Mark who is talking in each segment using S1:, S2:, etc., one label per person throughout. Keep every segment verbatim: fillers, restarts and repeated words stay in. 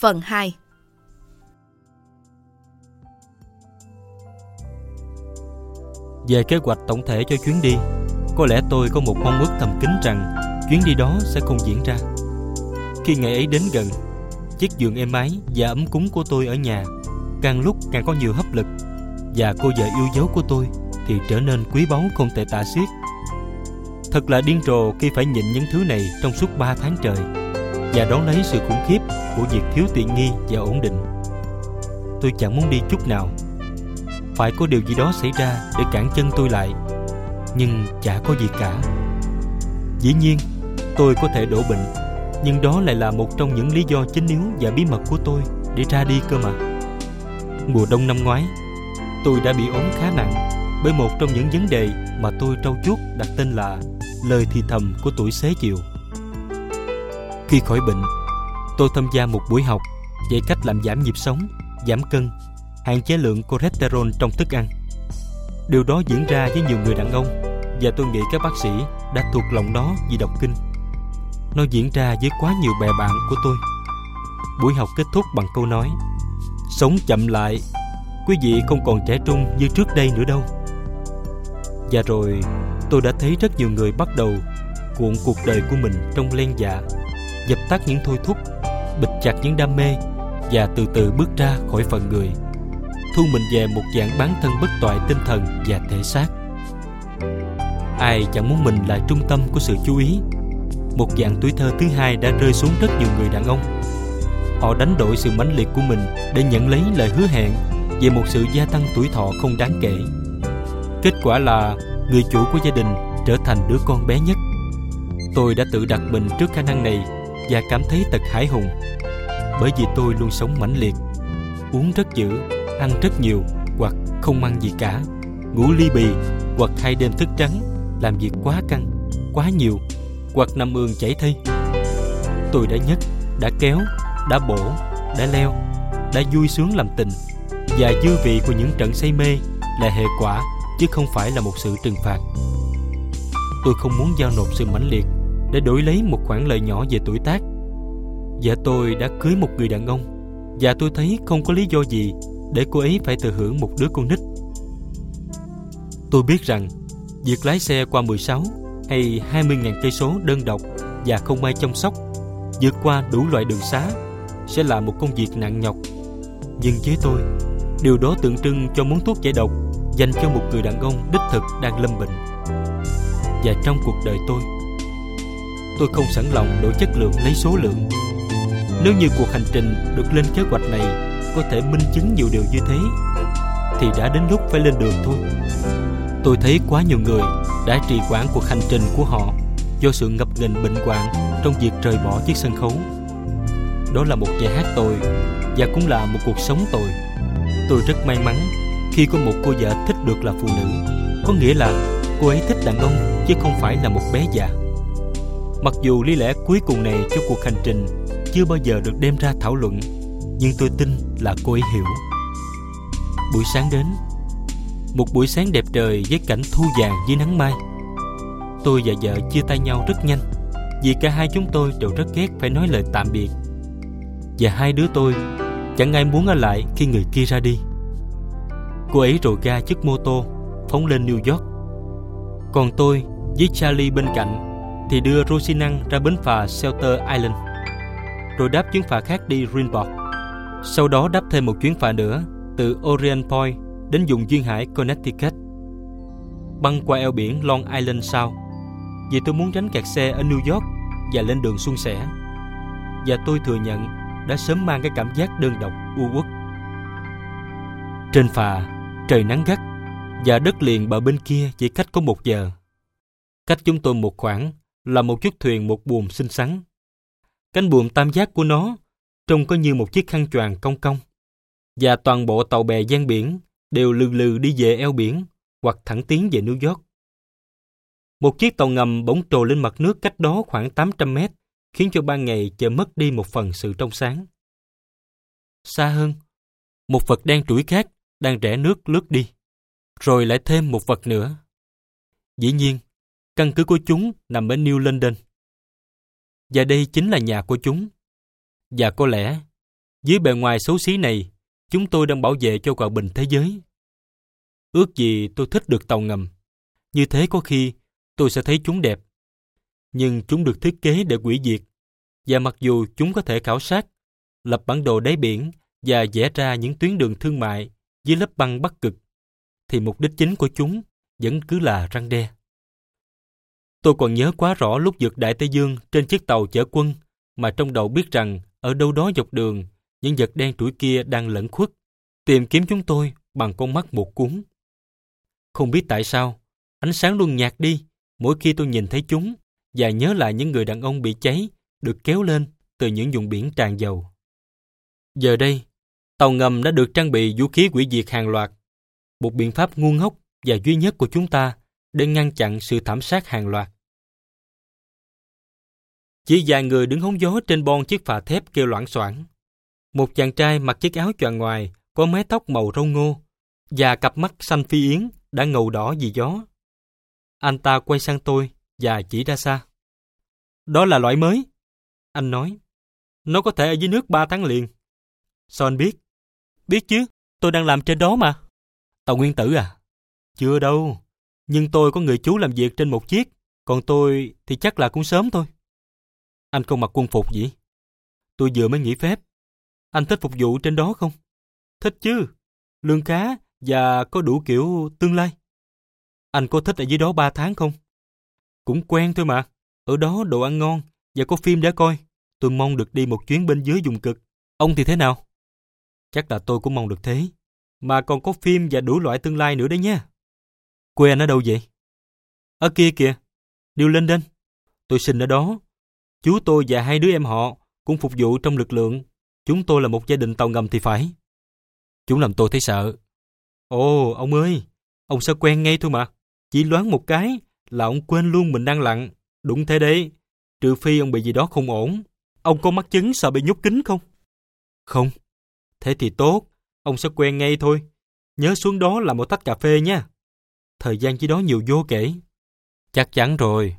S1: phần hai.
S2: Về kế hoạch tổng thể cho chuyến đi, có lẽ tôi có một mong ước thầm kín rằng chuyến đi đó sẽ không diễn ra. Khi ngày ấy đến gần, chiếc giường êm ái và ấm cúng của tôi ở nhà càng lúc càng có nhiều hấp lực, và cô vợ yêu dấu của tôi thì trở nên quý báu không thể tả xiết. Thật là điên rồ khi phải nhịn những thứ này trong suốt ba tháng trời và đón lấy sự khủng khiếp của việc thiếu tiện nghi và ổn định. Tôi chẳng muốn đi chút nào. Phải có điều gì đó xảy ra để cản chân tôi lại, nhưng chả có gì cả. Dĩ nhiên, tôi có thể đổ bệnh, nhưng đó lại là một trong những lý do chính yếu và bí mật của tôi để ra đi cơ mà. Mùa đông năm ngoái, tôi đã bị ốm khá nặng bởi một trong những vấn đề mà tôi trau chuốt đặt tên là lời thì thầm của tuổi xế chiều. Khi khỏi bệnh, tôi tham gia một buổi học dạy cách làm giảm nhịp sống, giảm cân, hạn chế lượng cholesterol trong thức ăn. Điều đó diễn ra với nhiều người đàn ông, và tôi nghĩ các bác sĩ đã thuộc lòng nó vì đọc kinh. Nó diễn ra với quá nhiều bè bạn của tôi. Buổi học kết thúc bằng câu nói: sống chậm lại, quý vị không còn trẻ trung như trước đây nữa đâu. Và rồi tôi đã thấy rất nhiều người bắt đầu cuộn cuộc đời của mình trong len dạ, dập tắt những thôi thúc, bịt chặt những đam mê, và từ từ bước ra khỏi phận người, thu mình về một dạng bán thân bất toại tinh thần và thể xác. Ai chẳng muốn mình là trung tâm của sự chú ý. Một dạng tuổi thơ thứ hai đã rơi xuống rất nhiều người đàn ông. Họ đánh đổi sự mãnh liệt của mình để nhận lấy lời hứa hẹn về một sự gia tăng tuổi thọ không đáng kể. Kết quả là người chủ của gia đình trở thành đứa con bé nhất. Tôi đã tự đặt mình trước khả năng này và cảm thấy thật hãi hùng, bởi vì tôi luôn sống mãnh liệt, uống rất dữ, ăn rất nhiều hoặc không ăn gì cả, ngủ li bì hoặc hai đêm thức trắng, làm việc quá căng, quá nhiều hoặc nằm ườn chảy thây. Tôi đã nhấc, đã kéo, đã bổ, đã leo, đã vui sướng làm tình, và dư vị của những trận say mê là hệ quả chứ không phải là một sự trừng phạt. Tôi không muốn giao nộp sự mãnh liệt để đổi lấy một khoản lợi nhỏ về tuổi tác. Và tôi đã cưới một người đàn ông, và tôi thấy không có lý do gì để cô ấy phải thừa hưởng một đứa con nít. Tôi biết rằng việc lái xe qua mười sáu hay hai mươi nghìn cây số đơn độc và không ai chăm sóc, vượt qua đủ loại đường xá sẽ là một công việc nặng nhọc. Nhưng với tôi, điều đó tượng trưng cho món thuốc giải độc dành cho một người đàn ông đích thực đang lâm bệnh. Và trong cuộc đời tôi, tôi không sẵn lòng đổi chất lượng lấy số lượng. Nếu như cuộc hành trình được lên kế hoạch này có thể minh chứng nhiều điều như thế, thì đã đến lúc phải lên đường thôi. Tôi thấy quá nhiều người đã trì hoãn cuộc hành trình của họ do sự ngập ngừng bệnh hoạn trong việc rời bỏ chiếc sân khấu. Đó là một nhà hát tồi, và cũng là một cuộc sống tồi. Tôi rất may mắn khi có một cô vợ thích được là phụ nữ, có nghĩa là cô ấy thích đàn ông chứ không phải là một bé già. Mặc dù lý lẽ cuối cùng này cho cuộc hành trình chưa bao giờ được đem ra thảo luận, nhưng tôi tin là cô ấy hiểu. Buổi sáng đến, một buổi sáng đẹp trời với cảnh thu vàng dưới nắng mai. Tôi và vợ chia tay nhau rất nhanh, vì cả hai chúng tôi đều rất ghét phải nói lời tạm biệt. Và hai đứa tôi chẳng ai muốn ở lại khi người kia ra đi. Cô ấy rồ ga chiếc mô tô phóng lên New York. Còn tôi với Charlie bên cạnh thì đưa Rosinang ra bến phà Shelter Island, rồi đáp chuyến phà khác đi Greenport. Sau đó đáp thêm một chuyến phà nữa từ Orient Point đến vùng duyên hải Connecticut, băng qua eo biển Long Island sau, vì tôi muốn tránh kẹt xe ở New York và lên đường suôn sẻ. Và tôi thừa nhận đã sớm mang cái cảm giác đơn độc u uất. Trên phà, trời nắng gắt, và đất liền bờ bên kia chỉ cách có một giờ. Cách chúng tôi một khoảng là một chiếc thuyền một buồm xinh xắn. Cánh buồm tam giác của nó trông có như một chiếc khăn choàng cong cong, và toàn bộ tàu bè ven biển đều lừ lừ đi về eo biển hoặc thẳng tiến về New York. Một chiếc tàu ngầm bỗng trồi lên mặt nước cách đó khoảng tám trăm mét, khiến cho ban ngày chợt mất đi một phần sự trong sáng. Xa hơn, một vật đen trũi khác đang rẽ nước lướt đi, rồi lại thêm một vật nữa. Dĩ nhiên, căn cứ của chúng nằm ở New London, và đây chính là nhà của chúng. Và có lẽ Dưới bề ngoài xấu xí này, chúng tôi đang bảo vệ cho hòa bình thế giới. Ước gì tôi thích được tàu ngầm. Như thế có khi tôi sẽ thấy chúng đẹp. Nhưng chúng được thiết kế để hủy diệt. Và mặc dù chúng có thể khảo sát, lập bản đồ đáy biển và vẽ ra những tuyến đường thương mại dưới lớp băng Bắc Cực, thì mục đích chính của chúng vẫn cứ là răn đe. Tôi còn nhớ quá rõ lúc vượt Đại Tây Dương trên chiếc tàu chở quân mà trong đầu biết rằng ở đâu đó dọc đường, những vật đen trũi kia đang lẩn khuất, tìm kiếm chúng tôi bằng con mắt một cuốn. Không biết tại sao, ánh sáng luôn nhạt đi mỗi khi tôi nhìn thấy chúng và nhớ lại những người đàn ông bị cháy được kéo lên từ những vùng biển tràn dầu. Giờ đây, tàu ngầm đã được trang bị vũ khí hủy diệt hàng loạt, một biện pháp ngu ngốc và duy nhất của chúng ta để ngăn chặn sự thảm sát hàng loạt. Chỉ vài người đứng hóng gió trên bon chiếc phà thép kêu loảng xoảng. Một chàng trai mặc chiếc áo choàng ngoài, có mái tóc màu râu ngô và cặp mắt xanh phi yến đã ngầu đỏ vì gió. Anh ta quay sang tôi và chỉ ra xa. Đó là loại mới. Anh nói. Nó có thể ở dưới nước ba tháng liền. Sao anh biết? Biết chứ, tôi đang làm trên đó mà. Tàu nguyên tử à? Chưa đâu. Nhưng tôi có người chú làm việc trên một chiếc, còn tôi thì chắc là cũng sớm thôi. Anh không mặc quân phục gì? Tôi vừa mới nghỉ phép. Anh thích phục vụ trên đó không? Thích chứ. Lương khá và có đủ kiểu tương lai. Anh có thích ở dưới đó ba tháng không? Cũng quen thôi mà. Ở đó đồ ăn ngon và có phim để coi. Tôi mong được đi một chuyến bên dưới vùng cực. Ông thì thế nào? Chắc là tôi cũng mong được thế. Mà còn có phim và đủ loại tương lai nữa đấy nha. Quê anh ở đâu vậy? Ở kia kìa, New London. Tôi sinh ở đó. Chú tôi và hai đứa em họ cũng phục vụ trong lực lượng. Chúng tôi là một gia đình tàu ngầm thì phải. Chúng làm tôi thấy sợ. Ồ, ông ơi, ông sẽ quen ngay thôi mà. Chỉ loáng một cái là ông quên luôn mình đang lặn. Đúng thế đấy, trừ phi ông bị gì đó không ổn. Ông có mắc chứng sợ bị nhốt kín không? Không. Thế thì tốt, ông sẽ quen ngay thôi. Nhớ xuống đó làm một tách cà phê nha. Thời gian chỉ đó nhiều vô kể. Chắc chắn rồi.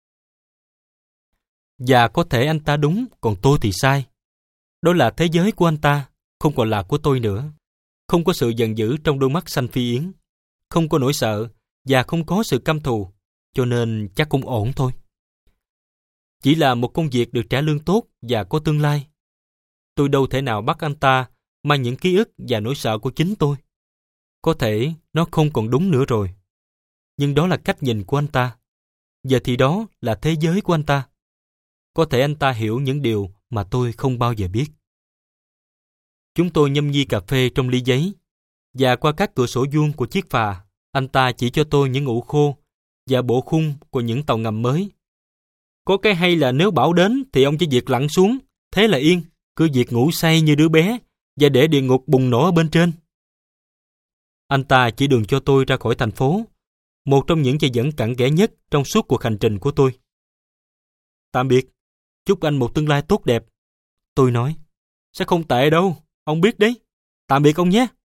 S2: Và có thể anh ta đúng, còn tôi thì sai. Đó là thế giới của anh ta, không còn là của tôi nữa. Không có sự giận dữ trong đôi mắt xanh phi yến. Không có nỗi sợ, và không có sự căm thù. Cho nên chắc cũng ổn thôi. Chỉ là một công việc được trả lương tốt và có tương lai. Tôi đâu thể nào bắt anh ta mang những ký ức và nỗi sợ của chính tôi. Có thể nó không còn đúng nữa rồi. Nhưng đó là cách nhìn của anh ta. Giờ thì đó là thế giới của anh ta. Có thể anh ta hiểu những điều mà tôi không bao giờ biết. Chúng tôi nhâm nhi cà phê trong ly giấy, và qua các cửa sổ vuông của chiếc phà, anh ta chỉ cho tôi những ụ khô và bộ khung của những tàu ngầm mới. Có cái hay là nếu bão đến thì ông chỉ việc lặn xuống, thế là yên, cứ việc ngủ say như đứa bé và để địa ngục bùng nổ ở bên trên. Anh ta chỉ đường cho tôi ra khỏi thành phố, một trong những dây dẫn cặn kẽ nhất trong suốt cuộc hành trình của tôi. Tạm biệt, chúc anh một tương lai tốt đẹp. Tôi nói, sẽ không tệ đâu, ông biết đấy. Tạm biệt ông nhé.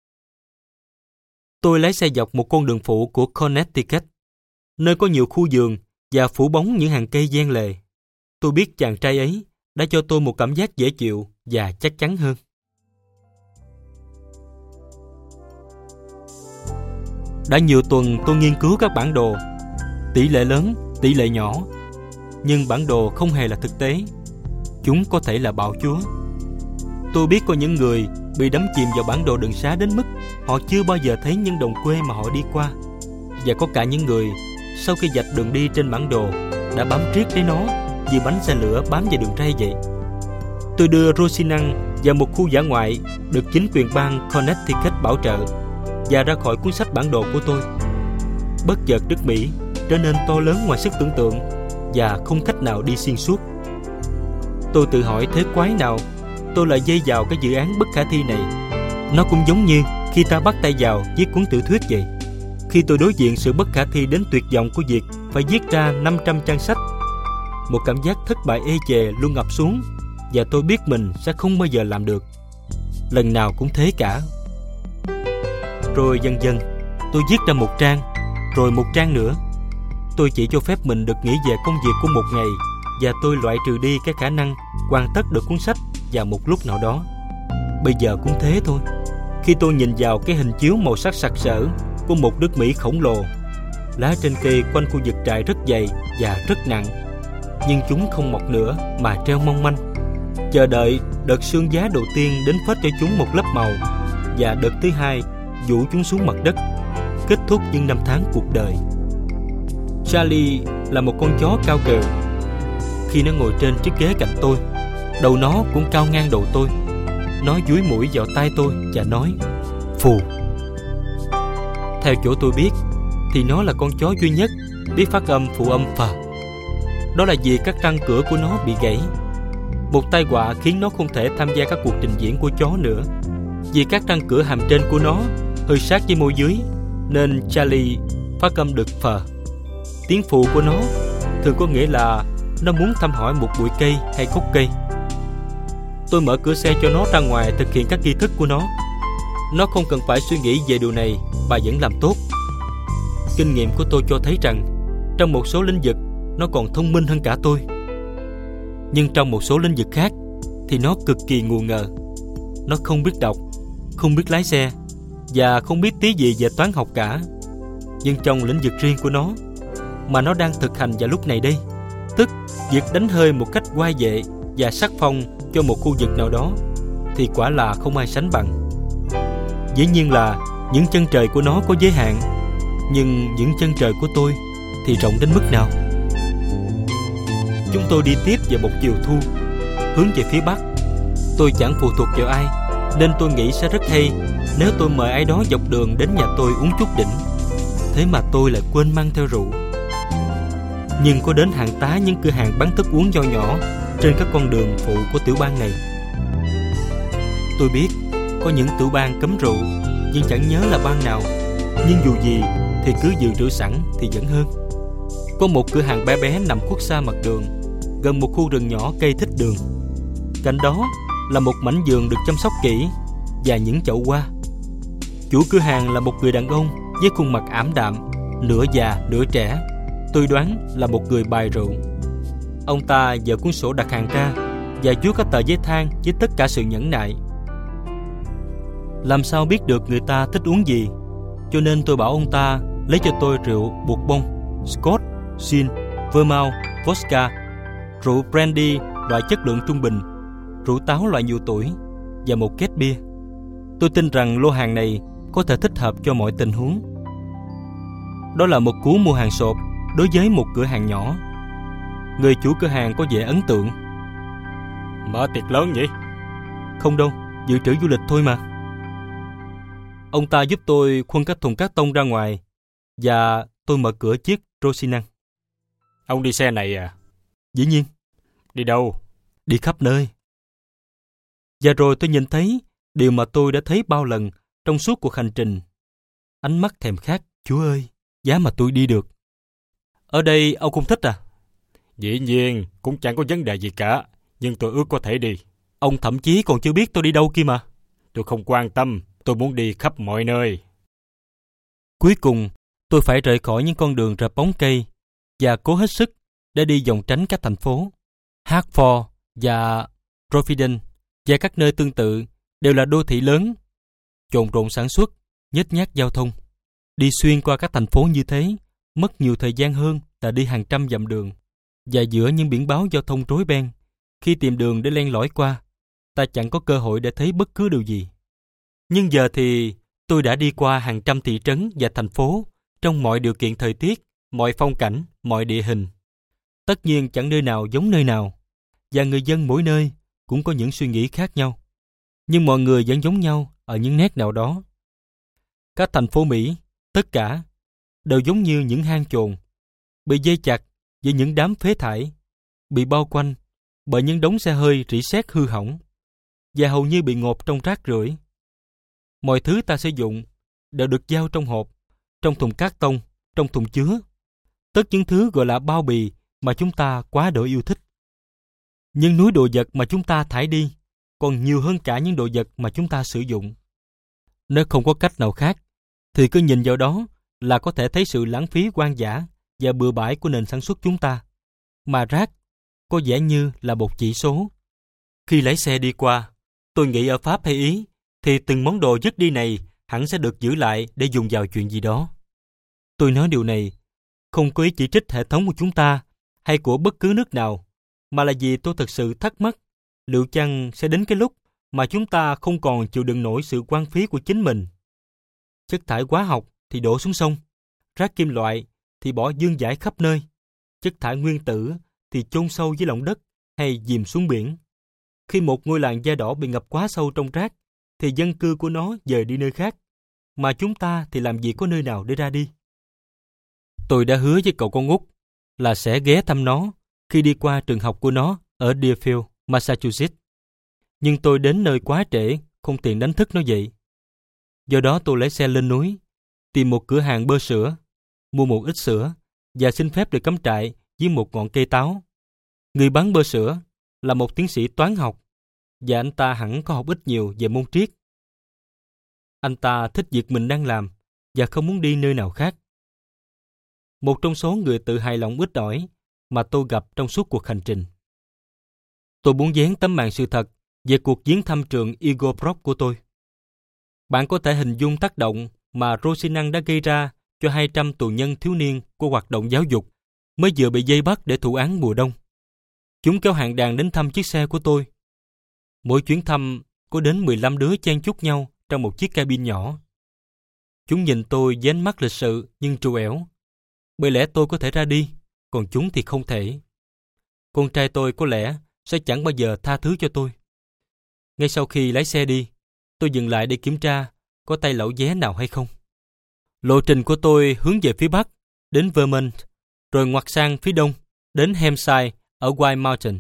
S2: Tôi lái xe dọc một con đường phụ của Connecticut, nơi có nhiều khu vườn và phủ bóng những hàng cây giang lề. Tôi biết chàng trai ấy đã cho tôi một cảm giác dễ chịu và chắc chắn hơn. Đã nhiều tuần tôi nghiên cứu các bản đồ, tỷ lệ lớn, tỷ lệ nhỏ. Nhưng bản đồ không hề là thực tế. Chúng có thể là bạo chúa. Tôi biết có những người bị đắm chìm vào bản đồ đường xá đến mức họ chưa bao giờ thấy những đồng quê mà họ đi qua. Và có cả những người sau khi vạch đường đi trên bản đồ đã bám riết lấy nó như bánh xe lửa bám vào đường ray vậy. Tôi đưa Rosinang vào một khu dã ngoại được chính quyền bang Connecticut bảo trợ và ra khỏi cuốn sách bản đồ của tôi. Bất chợt nước Mỹ trở nên to lớn ngoài sức tưởng tượng và không cách nào đi xuyên suốt. Tôi tự hỏi thế quái nào tôi lại dây vào cái dự án bất khả thi này. Nó cũng giống như khi ta bắt tay vào viết cuốn tiểu thuyết vậy. Khi tôi đối diện sự bất khả thi đến tuyệt vọng của việc phải viết ra năm trăm trang sách, một cảm giác thất bại ê chề luôn ập xuống và tôi biết mình sẽ không bao giờ làm được. Lần nào cũng thế cả. Rồi dần dần tôi viết ra một trang, rồi một trang nữa. Tôi chỉ cho phép mình được nghĩ về công việc của một ngày và tôi loại trừ đi cái khả năng hoàn tất được cuốn sách vào một lúc nào đó. Bây giờ cũng thế thôi. Khi tôi nhìn vào cái hình chiếu màu sắc sặc sỡ của một nước Mỹ khổng lồ, lá trên cây quanh khu vực trại rất dày và rất nặng, nhưng chúng không mọc nữa mà treo mong manh, chờ đợi đợt sương giá đầu tiên đến phết cho chúng một lớp màu, và đợt thứ hai vũ chúng xuống mặt đất, kết thúc những năm tháng cuộc đời. Charlie là một con chó cao gầy. Khi nó ngồi trên chiếc ghế cạnh tôi, đầu nó cũng cao ngang đầu tôi. Nó dúi mũi vào tai tôi và nói phù. Theo chỗ tôi biết thì nó là con chó duy nhất biết phát âm phụ âm phà. Đó là vì các răng cửa của nó bị gãy. Một tai họa khiến nó không thể tham gia các cuộc trình diễn của chó nữa. Vì các răng cửa hàm trên của nó hơi sát với môi dưới, nên Charlie phát âm được phờ. Tiếng phụ của nó thường có nghĩa là nó muốn thăm hỏi một bụi cây hay gốc cây. Tôi mở cửa xe cho nó ra ngoài thực hiện các nghi thức của nó. Nó không cần phải suy nghĩ về điều này và vẫn làm tốt. Kinh nghiệm của tôi cho thấy rằng trong một số lĩnh vực nó còn thông minh hơn cả tôi. Nhưng trong một số lĩnh vực khác thì nó cực kỳ ngu ngờ. Nó không biết đọc, không biết lái xe và không biết tí gì về toán học cả. Nhưng trong lĩnh vực riêng của nó mà nó đang thực hành vào lúc này đây, tức việc đánh hơi một cách oai vệ và sắc phong cho một khu vực nào đó, thì quả là không ai sánh bằng. Dĩ nhiên là những chân trời của nó có giới hạn, nhưng những chân trời của tôi thì rộng đến mức nào. Chúng tôi đi tiếp về một chiều thu, hướng về phía bắc. Tôi chẳng phụ thuộc vào ai, nên tôi nghĩ sẽ rất hay nếu tôi mời ai đó dọc đường đến nhà tôi uống chút đỉnh. Thế mà tôi lại quên mang theo rượu. Nhưng có đến hàng tá những cửa hàng bán thức uống nho nhỏ trên các con đường phụ của tiểu bang này. Tôi biết có những tiểu bang cấm rượu, nhưng chẳng nhớ là bang nào. Nhưng dù gì thì cứ dự trữ sẵn thì vẫn hơn. Có một cửa hàng bé bé nằm khuất xa mặt đường, gần một khu rừng nhỏ cây thích đường. Cạnh đó là một mảnh vườn được chăm sóc kỹ và những chậu hoa. Chủ cửa hàng là một người đàn ông với khuôn mặt ảm đạm, nửa già nửa trẻ. Tôi đoán là một người bài rượu. Ông ta dở cuốn sổ đặt hàng ra và vuốt các tờ giấy than với tất cả sự nhẫn nại. Làm sao biết được người ta thích uống gì, cho nên tôi bảo ông ta lấy cho tôi rượu bột bông, Scotch, gin, Vermouth, vodka, rượu brandy loại chất lượng trung bình, rượu táo loại nhiều tuổi và một két bia. Tôi tin rằng lô hàng này có thể thích hợp cho mọi tình huống. Đó là một cú mua hàng sộp đối với một cửa hàng nhỏ. Người chủ cửa hàng có vẻ ấn tượng.
S1: Mở tiệc lớn nhỉ?
S2: Không đâu, dự trữ du lịch thôi mà. Ông ta giúp tôi khuân các thùng cát tông ra ngoài và tôi mở cửa chiếc Rosinante.
S1: Ông đi xe này à?
S2: Dĩ nhiên.
S1: Đi đâu?
S2: Đi khắp nơi. Và rồi tôi nhìn thấy điều mà tôi đã thấy bao lần trong suốt cuộc hành trình. Ánh mắt thèm khát. Chúa ơi, giá mà tôi đi được. Ở đây ông không thích à?
S1: Dĩ nhiên, cũng chẳng có vấn đề gì cả, nhưng tôi ước có thể đi.
S2: Ông thậm chí còn chưa biết tôi đi đâu kia mà.
S1: Tôi không quan tâm, tôi muốn đi khắp mọi nơi.
S2: Cuối cùng, tôi phải rời khỏi những con đường rợp bóng cây và cố hết sức để đi vòng tránh các thành phố. Hartford và Providence và các nơi tương tự đều là đô thị lớn, chộn rộn sản xuất, nhếch nhác giao thông. Đi xuyên qua các thành phố như thế mất nhiều thời gian hơn là đi hàng trăm dặm đường. Và giữa những biển báo giao thông rối beng, khi tìm đường để len lỏi qua, ta chẳng có cơ hội để thấy bất cứ điều gì. Nhưng giờ thì tôi đã đi qua hàng trăm thị trấn và thành phố trong mọi điều kiện thời tiết, mọi phong cảnh, mọi địa hình. Tất nhiên chẳng nơi nào giống nơi nào, và người dân mỗi nơi cũng có những suy nghĩ khác nhau. Nhưng mọi người vẫn giống nhau ở những nét nào đó. Các thành phố Mỹ, tất cả, đều giống như những hang chồn, bị dây chặt với những đám phế thải, bị bao quanh bởi những đống xe hơi rỉ sét hư hỏng, và hầu như bị ngộp trong rác rưởi. Mọi thứ ta sử dụng đều được giao trong hộp, trong thùng cát tông, trong thùng chứa. Tất những thứ gọi là bao bì mà chúng ta quá đỗi yêu thích. Nhưng núi đồ vật mà chúng ta thải đi còn nhiều hơn cả những đồ vật mà chúng ta sử dụng. Nếu không có cách nào khác, thì cứ nhìn vào đó là có thể thấy sự lãng phí hoang dã và bừa bãi của nền sản xuất chúng ta. Mà rác có vẻ như là một chỉ số. Khi lái xe đi qua, Tôi nghĩ ở Pháp hay Ý, thì từng món đồ dứt đi này hẳn sẽ được giữ lại để dùng vào chuyện gì đó. Tôi nói điều này không có ý chỉ trích hệ thống của chúng ta hay của bất cứ nước nào, mà là vì tôi thực sự thắc mắc liệu chăng sẽ đến cái lúc mà chúng ta không còn chịu đựng nổi sự hoang phí của chính mình. Chất thải hóa học thì đổ xuống sông, rác kim loại thì bỏ vương vãi khắp nơi, chất thải nguyên tử thì chôn sâu dưới lòng đất hay dìm xuống biển. Khi một ngôi làng da đỏ bị ngập quá sâu trong rác, thì dân cư của nó dời đi nơi khác, mà chúng ta thì làm gì có nơi nào để ra đi. Tôi đã hứa với cậu con út là sẽ ghé thăm nó khi đi qua trường học của nó ở Deerfield, Massachusetts. Nhưng tôi đến nơi quá trễ, không tiện đánh thức nó dậy. Do đó tôi lấy xe lên núi, tìm một cửa hàng bơ sữa, mua một ít sữa và xin phép được cắm trại dưới một ngọn cây táo. Người bán bơ sữa là một tiến sĩ toán học, và anh ta hẳn có học ít nhiều về môn triết. Anh ta thích việc mình đang làm và không muốn đi nơi nào khác. Một trong số người tự hài lòng ít ỏi mà tôi gặp trong suốt cuộc hành trình. Tôi muốn dán tấm màn sự thật về cuộc viếng thăm trường Eagle Brook của tôi. Bạn có thể hình dung tác động mà Rosinan đã gây ra cho hai trăm tù nhân thiếu niên của hoạt động giáo dục mới vừa bị vây bắt để thụ án mùa đông. Chúng kéo hàng đàn đến thăm chiếc xe của tôi. Mỗi chuyến thăm có đến mười lăm đứa chen chúc nhau trong một chiếc cabin nhỏ. Chúng nhìn tôi với ánh mắt lịch sự nhưng trù ẻo. Bởi lẽ tôi có thể ra đi, còn chúng thì không thể. Con trai tôi có lẽ sẽ chẳng bao giờ tha thứ cho tôi. Ngay sau khi lái xe đi, tôi dừng lại để kiểm tra có tay lẩu vé nào hay không. Lộ trình của tôi hướng về phía bắc, đến Vermont, rồi ngoặt sang phía đông, đến Hampshire ở White Mountain.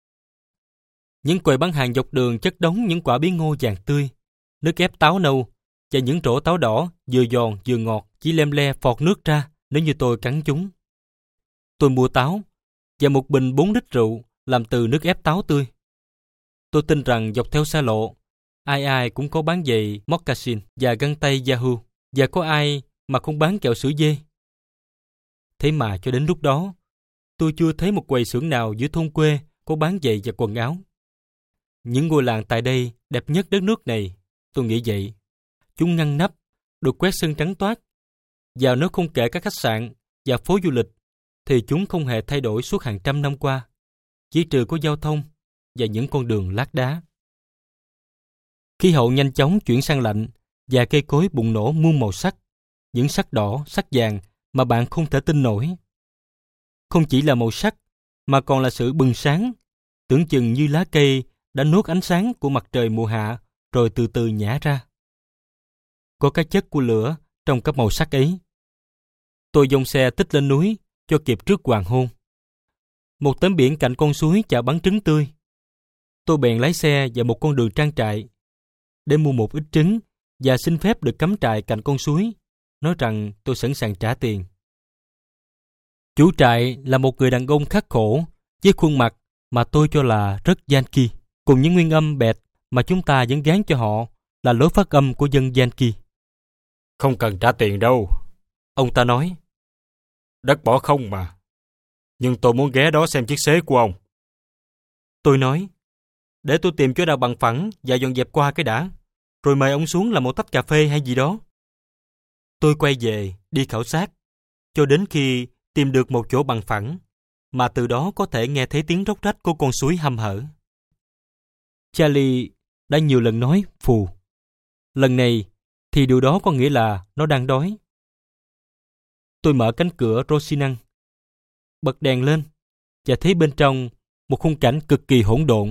S2: Những quầy bán hàng dọc đường chất đống những quả bí ngô vàng tươi, nước ép táo nâu và những rổ táo đỏ vừa giòn vừa ngọt chỉ lem le phọt nước ra nếu như tôi cắn chúng. Tôi mua táo và một bình bốn lít rượu làm từ nước ép táo tươi. Tôi tin rằng dọc theo xa lộ, ai ai cũng có bán giày moccasin và găng tay Yahoo, và có ai mà không bán kẹo sữa dê. Thế mà cho đến lúc đó, tôi chưa thấy một quầy xưởng nào giữa thôn quê có bán giày và quần áo. Những ngôi làng tại đây đẹp nhất đất nước này, tôi nghĩ vậy. Chúng ngăn nắp, được quét sân trắng toát. Và nếu không kể các khách sạn và phố du lịch, thì chúng không hề thay đổi suốt hàng trăm năm qua, chỉ trừ có giao thông và những con đường lát đá. Khí hậu nhanh chóng chuyển sang lạnh và cây cối bùng nổ muôn màu sắc, những sắc đỏ, sắc vàng mà bạn không thể tin nổi. Không chỉ là màu sắc, mà còn là sự bừng sáng, tưởng chừng như lá cây đã nuốt ánh sáng của mặt trời mùa hạ rồi từ từ nhả ra. Có cái chất của lửa trong các màu sắc ấy. Tôi dòng xe tích lên núi cho kịp trước hoàng hôn. Một tấm biển cạnh con suối chào bán trứng tươi. Tôi bèn lái xe vào một con đường trang trại để mua một ít trứng và xin phép được cắm trại cạnh con suối, nói rằng tôi sẵn sàng trả tiền. Chủ trại là một người đàn ông khắc khổ với khuôn mặt mà tôi cho là rất Yankee, cùng những nguyên âm bẹt mà chúng ta vẫn gán cho họ là lối phát âm của dân Yankee.
S1: Không cần trả tiền đâu,
S2: ông ta nói.
S1: Đất bỏ không mà. Nhưng tôi muốn ghé đó xem chiếc xế của ông.
S2: Tôi nói, để tôi tìm chỗ nào bằng phẳng và dọn dẹp qua cái đã, rồi mời ông xuống làm một tách cà phê hay gì đó. Tôi quay về, đi khảo sát, cho đến khi tìm được một chỗ bằng phẳng, mà từ đó có thể nghe thấy tiếng róc rách của con suối hăm hở. Charlie đã nhiều lần nói phù. Lần này thì điều đó có nghĩa là nó đang đói. Tôi mở cánh cửa Rosinan, bật đèn lên và thấy bên trong một khung cảnh cực kỳ hỗn độn.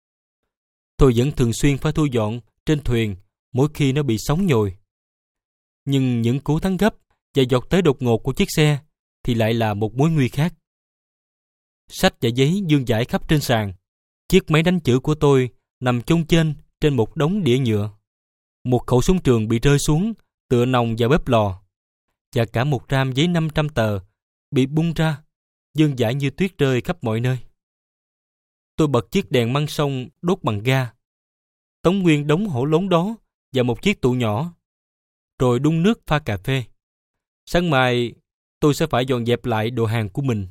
S2: Tôi vẫn thường xuyên phải thu dọn trên thuyền mỗi khi nó bị sóng nhồi. Nhưng những cú thắng gấp và giọt tới đột ngột của chiếc xe thì lại là một mối nguy khác. Sách và giấy vương vãi khắp trên sàn. Chiếc máy đánh chữ của tôi nằm chôn chênh trên một đống đĩa nhựa. Một khẩu súng trường bị rơi xuống tựa nòng vào bếp lò, và cả một ram giấy năm trăm tờ bị bung ra, vương vãi như tuyết rơi khắp mọi nơi. Tôi bật chiếc đèn măng sông đốt bằng ga, tống nguyên đống hổ lốn đó vào một chiếc tủ nhỏ, rồi đun nước pha cà phê. Sáng mai tôi sẽ phải dọn dẹp lại đồ hàng của mình.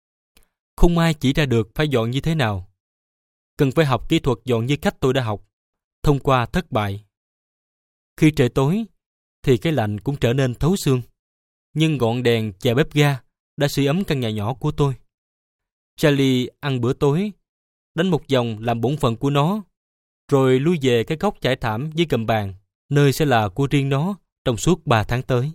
S2: Không ai chỉ ra được phải dọn như thế nào. Cần phải học kỹ thuật dọn như cách tôi đã học, thông qua thất bại. Khi trời tối, thì cái lạnh cũng trở nên thấu xương. Nhưng ngọn đèn chà bếp ga đã sưởi ấm căn nhà nhỏ của tôi. Charlie ăn bữa tối, đánh một vòng làm bổn phận của nó, rồi lui về cái góc trải thảm dưới gầm bàn, nơi sẽ là của riêng nó trong suốt ba tháng tới.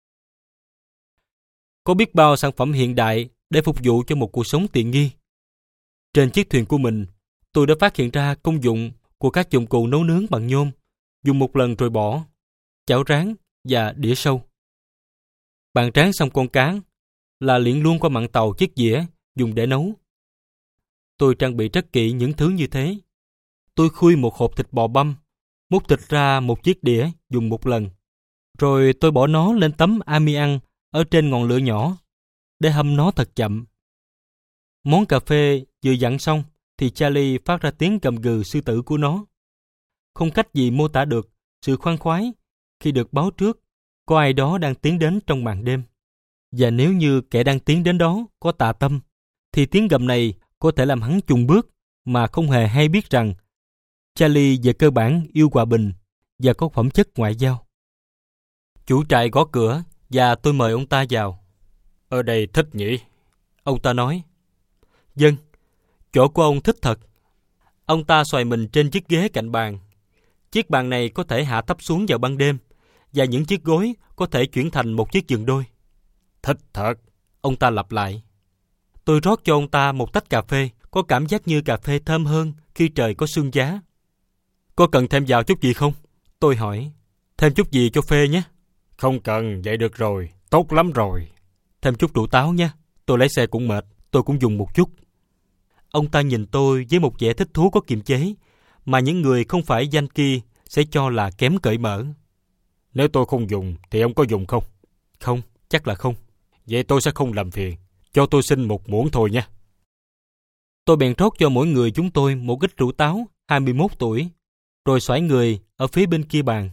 S2: Có biết bao sản phẩm hiện đại để phục vụ cho một cuộc sống tiện nghi. Trên chiếc thuyền của mình, tôi đã phát hiện ra công dụng của các dụng cụ nấu nướng bằng nhôm, dùng một lần rồi bỏ, chảo rán và đĩa sâu. Bạn rán xong con cá là liệng luôn qua mặn tàu chiếc dĩa dùng để nấu. Tôi trang bị rất kỹ những thứ như thế. Tôi khui một hộp thịt bò băm, múc thịt ra một chiếc đĩa dùng một lần, rồi tôi bỏ nó lên tấm amian ở trên ngọn lửa nhỏ để hâm nó thật chậm. Món cà phê vừa dặn xong thì Charlie phát ra tiếng gầm gừ sư tử của nó. Không cách gì mô tả được sự khoan khoái khi được báo trước có ai đó đang tiến đến trong màn đêm. Và nếu như kẻ đang tiến đến đó có tà tâm, thì tiếng gầm này có thể làm hắn chùng bước mà không hề hay biết rằng Charlie về cơ bản yêu hòa bình và có phẩm chất ngoại giao. Chủ trại gõ cửa và tôi mời ông ta vào.
S1: Ở đây thích nhỉ?
S2: Ông ta nói. Vâng, chỗ của ông thích thật. Ông ta xoài mình trên chiếc ghế cạnh bàn. Chiếc bàn này có thể hạ thấp xuống vào ban đêm, và những chiếc gối có thể chuyển thành một chiếc giường đôi.
S1: Thích thật.
S2: Ông ta lặp lại. Tôi rót cho ông ta một tách cà phê, có cảm giác như cà phê thơm hơn khi trời có sương giá. Có cần thêm vào chút gì không? Tôi hỏi. Thêm chút gì cho phê nhé.
S1: Không cần, vậy được rồi, tốt lắm rồi.
S2: Thêm chút rượu táo nhé, tôi lái xe cũng mệt, tôi cũng dùng một chút. Ông ta nhìn tôi với một vẻ thích thú có kiềm chế, mà những người không phải danh kia sẽ cho là kém cởi mở.
S1: Nếu tôi không dùng, thì ông có dùng không?
S2: Không, chắc là không.
S1: Vậy tôi sẽ không làm phiền, cho tôi xin một muỗng thôi nha.
S2: Tôi bèn rót cho mỗi người chúng tôi một ít rượu táo hai mươi mốt tuổi, rồi xoải người ở phía bên kia bàn.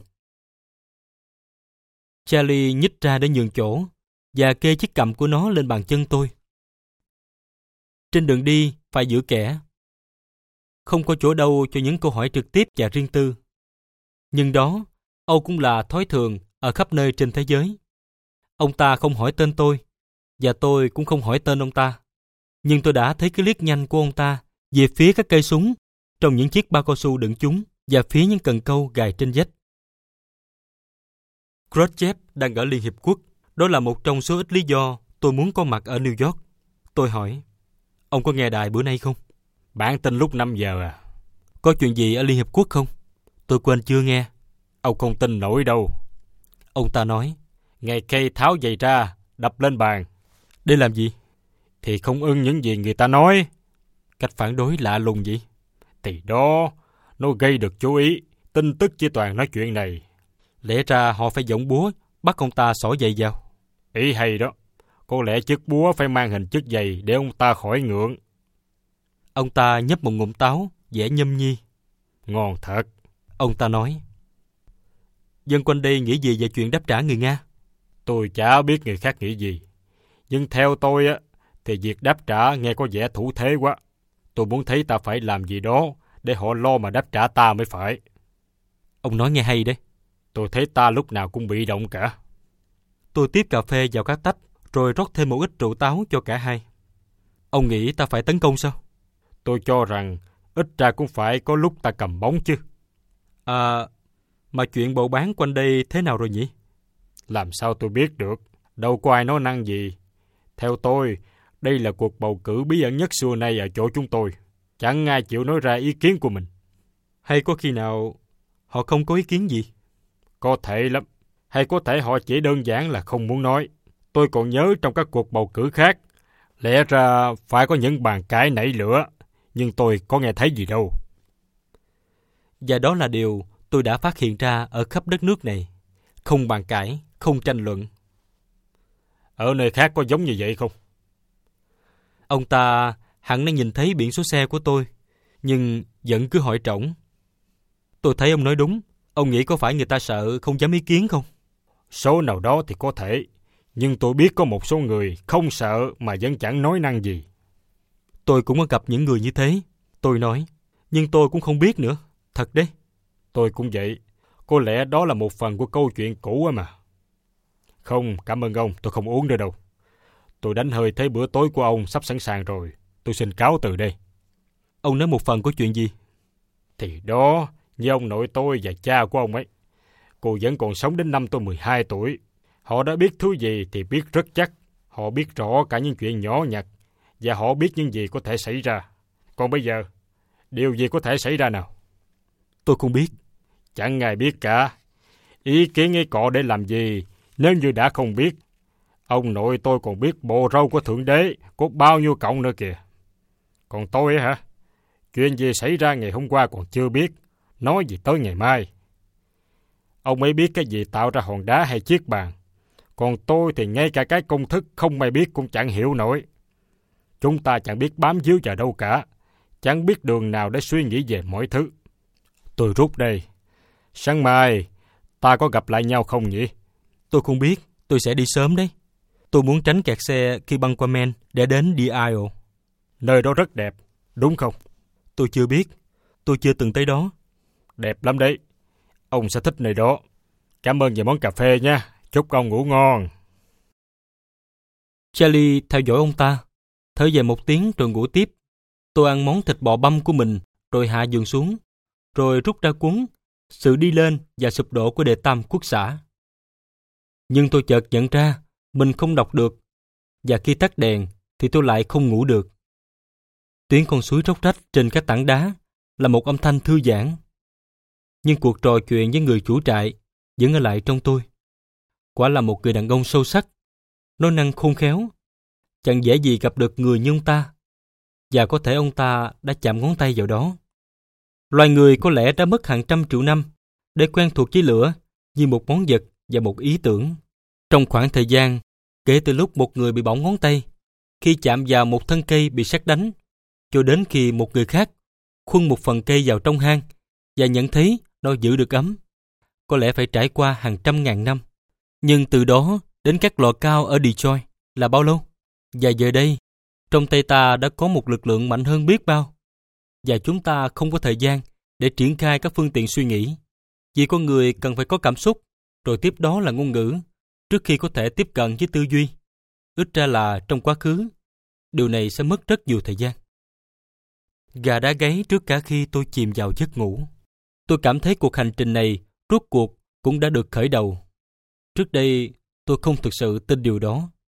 S2: Charlie nhích ra để nhường chỗ và kê chiếc cằm của nó lên bàn chân tôi. Trên đường đi phải giữ kẻ. Không có chỗ đâu cho những câu hỏi trực tiếp và riêng tư. Nhưng đó, Âu cũng là thói thường ở khắp nơi trên thế giới. Ông ta không hỏi tên tôi, và tôi cũng không hỏi tên ông ta. Nhưng tôi đã thấy cái liếc nhanh của ông ta về phía các cây súng trong những chiếc bao cao su đựng chúng và phía những cần câu gài trên vách. Khrushchev đang ở Liên Hiệp Quốc. Đó là một trong số ít lý do tôi muốn có mặt ở New York. Tôi hỏi, ông có nghe đài bữa nay không?
S1: Bản tin lúc năm giờ à?
S2: Có chuyện gì ở Liên Hiệp Quốc không? Tôi quên chưa nghe.
S1: Ông không tin nổi đâu.
S2: Ông ta nói,
S1: Ngài Kay tháo giày ra, đập lên bàn.
S2: Để làm gì?
S1: Thì không ưng những gì người ta nói.
S2: Cách phản đối lạ lùng vậy?
S1: Thì đó, nó gây được chú ý. Tin tức chỉ toàn nói chuyện này.
S2: Lẽ ra họ phải giọng búa bắt ông ta xỏ giày vào.
S1: Ý hay đó. Có lẽ chiếc búa phải mang hình chiếc giày để ông ta khỏi ngượng.
S2: Ông ta nhấp một ngụm táo, vẻ nhâm nhi.
S1: Ngon thật.
S2: Ông ta nói, dân quanh đây nghĩ gì về chuyện đáp trả người Nga?
S1: Tôi chả biết người khác nghĩ gì. Nhưng theo tôi á, thì việc đáp trả nghe có vẻ thủ thế quá. Tôi muốn thấy ta phải làm gì đó để họ lo mà đáp trả ta mới phải.
S2: Ông nói nghe hay đấy.
S1: Tôi thấy ta lúc nào cũng bị động cả.
S2: Tôi tiếp cà phê vào các tách, rồi rót thêm một ít rượu táo cho cả hai. Ông nghĩ ta phải tấn công sao?
S1: Tôi cho rằng ít ra cũng phải có lúc ta cầm bóng chứ.
S2: À, mà chuyện bộ bán quanh đây thế nào rồi nhỉ?
S1: Làm sao tôi biết được? Đâu có ai nói năng gì. Theo tôi, đây là cuộc bầu cử bí ẩn nhất xưa nay ở chỗ chúng tôi. Chẳng ai chịu nói ra ý kiến của mình.
S2: Hay có khi nào họ không có ý kiến gì?
S1: Có thể lắm. Hay có thể họ chỉ đơn giản là không muốn nói. Tôi còn nhớ trong các cuộc bầu cử khác, lẽ ra phải có những bàn cãi nảy lửa, nhưng tôi có nghe thấy gì đâu.
S2: Và đó là điều tôi đã phát hiện ra ở khắp đất nước này. Không bàn cãi, không tranh luận.
S1: Ở nơi khác có giống như vậy không?
S2: Ông ta hẳn đã nhìn thấy biển số xe của tôi, nhưng vẫn cứ hỏi trỏng. Tôi thấy ông nói đúng. Ông nghĩ có phải người ta sợ không dám ý kiến không?
S1: Số nào đó thì có thể, nhưng tôi biết có một số người không sợ mà vẫn chẳng nói năng gì.
S2: Tôi cũng có gặp những người như thế. Tôi nói, nhưng tôi cũng không biết nữa. Thật đấy.
S1: Tôi cũng vậy. Có lẽ đó là một phần của câu chuyện cũ mà. Không, cảm ơn ông, tôi không uống nữa đâu. Tôi đánh hơi thấy bữa tối của ông sắp sẵn sàng rồi. Tôi xin cáo từ đây.
S2: Ông nói một phần của chuyện gì?
S1: Thì đó, như ông nội tôi và cha của ông ấy. Cô vẫn còn sống đến năm tôi mười hai tuổi. Họ đã biết thứ gì thì biết rất chắc. Họ biết rõ cả những chuyện nhỏ nhặt. Và họ biết những gì có thể xảy ra. Còn bây giờ, điều gì có thể xảy ra nào?
S2: Tôi không biết.
S1: Chẳng ai biết cả. Ý kiến ấy cọ để làm gì nếu như đã không biết? Ông nội tôi còn biết bộ râu của Thượng Đế có bao nhiêu cộng nữa kìa. Còn tôi hả? Chuyện gì xảy ra ngày hôm qua còn chưa biết. Nói gì tới ngày mai. Ông ấy biết cái gì tạo ra hòn đá hay chiếc bàn. Còn tôi thì ngay cả cái công thức không may biết cũng chẳng hiểu nổi. Chúng ta chẳng biết bám víu vào đâu cả. Chẳng biết đường nào để suy nghĩ về mọi thứ. Tôi rút đây. Sáng mai, ta có gặp lại nhau không nhỉ?
S2: Tôi không biết. Tôi sẽ đi sớm đấy. Tôi muốn tránh kẹt xe khi băng qua Maine để đến Deal.
S1: Nơi đó rất đẹp, đúng không?
S2: Tôi chưa biết. Tôi chưa từng tới đó.
S1: Đẹp lắm đấy. Ông sẽ thích nơi đó. Cảm ơn về món cà phê nha. Chúc ông ngủ ngon.
S2: Charlie theo dõi ông ta. Thở dài một tiếng rồi ngủ tiếp. Tôi ăn món thịt bò băm của mình rồi hạ giường xuống. Rồi rút ra cuốn Sự đi lên và sụp đổ của Đệ Tam Quốc xã. Nhưng tôi chợt nhận ra mình không đọc được. Và khi tắt đèn thì tôi lại không ngủ được. Tiếng con suối róc rách trên các tảng đá là một âm thanh thư giãn. Nhưng cuộc trò chuyện với người chủ trại vẫn ở lại trong tôi. Quả là một người đàn ông sâu sắc, nói năng khôn khéo. Chẳng dễ gì gặp được người như ông ta. Và có thể ông ta đã chạm ngón tay vào đó. Loài người có lẽ đã mất hàng trăm triệu năm để quen thuộc với lửa như một món vật và một ý tưởng. Trong khoảng thời gian kể từ lúc một người bị bỏng ngón tay khi chạm vào một thân cây bị sét đánh, cho đến khi một người khác khuân một phần cây vào trong hang và nhận thấy nó giữ được ấm, có lẽ phải trải qua hàng trăm ngàn năm. Nhưng từ đó đến các lò cao ở Detroit là bao lâu? Và giờ đây, trong tay ta đã có một lực lượng mạnh hơn biết bao. Và chúng ta không có thời gian để triển khai các phương tiện suy nghĩ. Vì con người cần phải có cảm xúc, rồi tiếp đó là ngôn ngữ, trước khi có thể tiếp cận với tư duy. Ít ra là trong quá khứ, điều này sẽ mất rất nhiều thời gian. Gà đã gáy trước cả khi tôi chìm vào giấc ngủ. Tôi cảm thấy cuộc hành trình này rốt cuộc cũng đã được khởi đầu. Trước đây, tôi không thực sự tin điều đó.